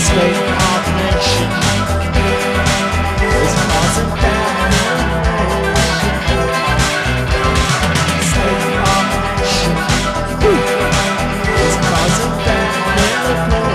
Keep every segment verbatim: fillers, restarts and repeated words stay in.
state of the nation is causing damnation. State of the nation is causing damnation.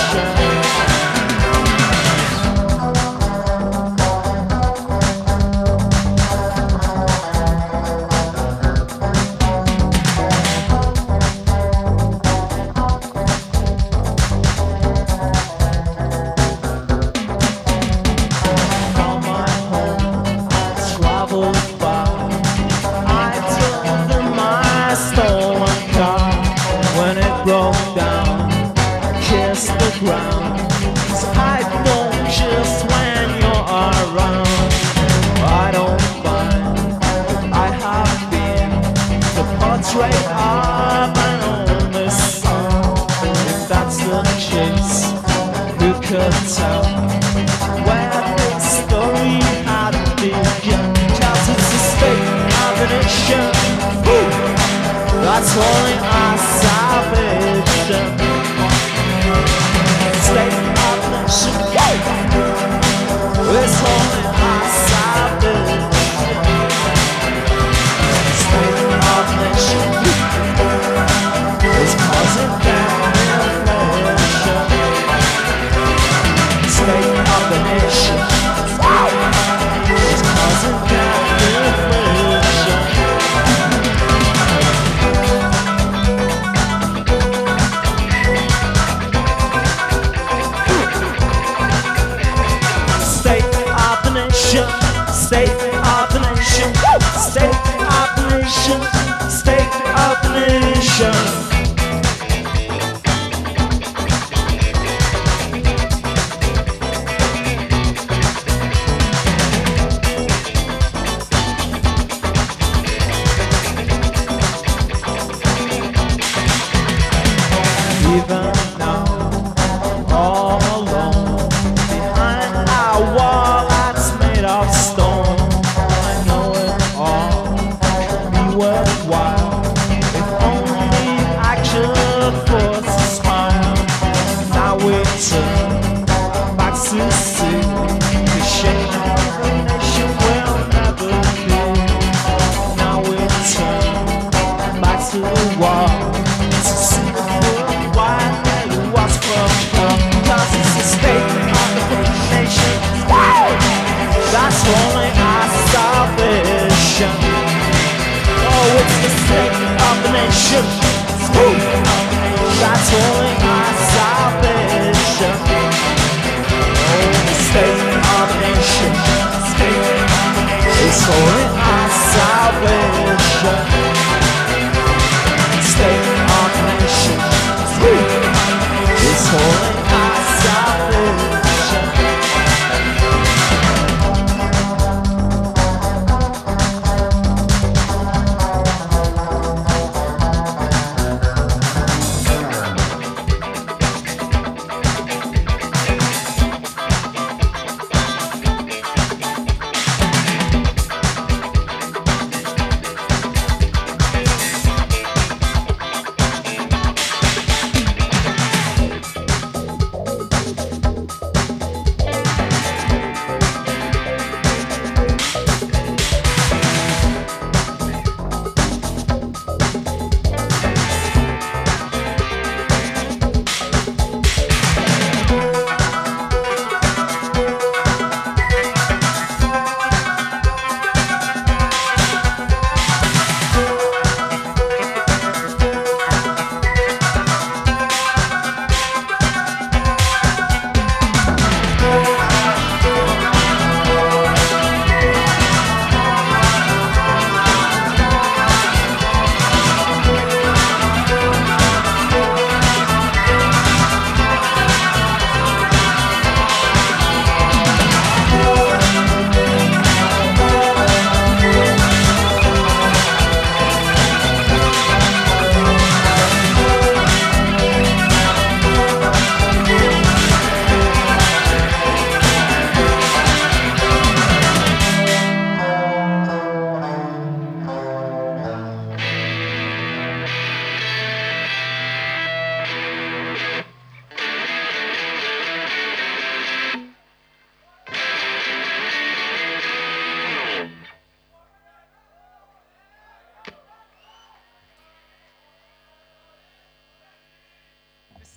Broke down, kiss the ground. 'Cause I know just when you're around. I don't mind, I have been the portrait of an only son. If that's the case, who could tell where this story had begun? 'Cause it's a state of the nation. Woo! That's only our salvation. State of the nation. It's only our salvation. State of the nation. It's causing damnation. State of the nation. It's causing damnation. State of the nation, state of the nation, state of the nation, state of the nation. Even now, all alone behind our wall that's made of stone, I know it all could be worthwhile if only I could force a smile. Now we turn back to see the shame of the nation will never be. Now we turn back to the wall to see the full wide that it was from. Cause it's a state of the nation. That's only our salvation. Oh, it's the state of the nation. That's only our salvation. Oh, the state of the nation. It's only our salvation. State of the nation. It's only our salvation.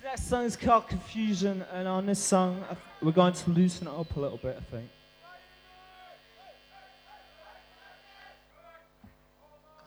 Next song is called Confusion, and on this song, I th- we're going to loosen it up a little bit, I think.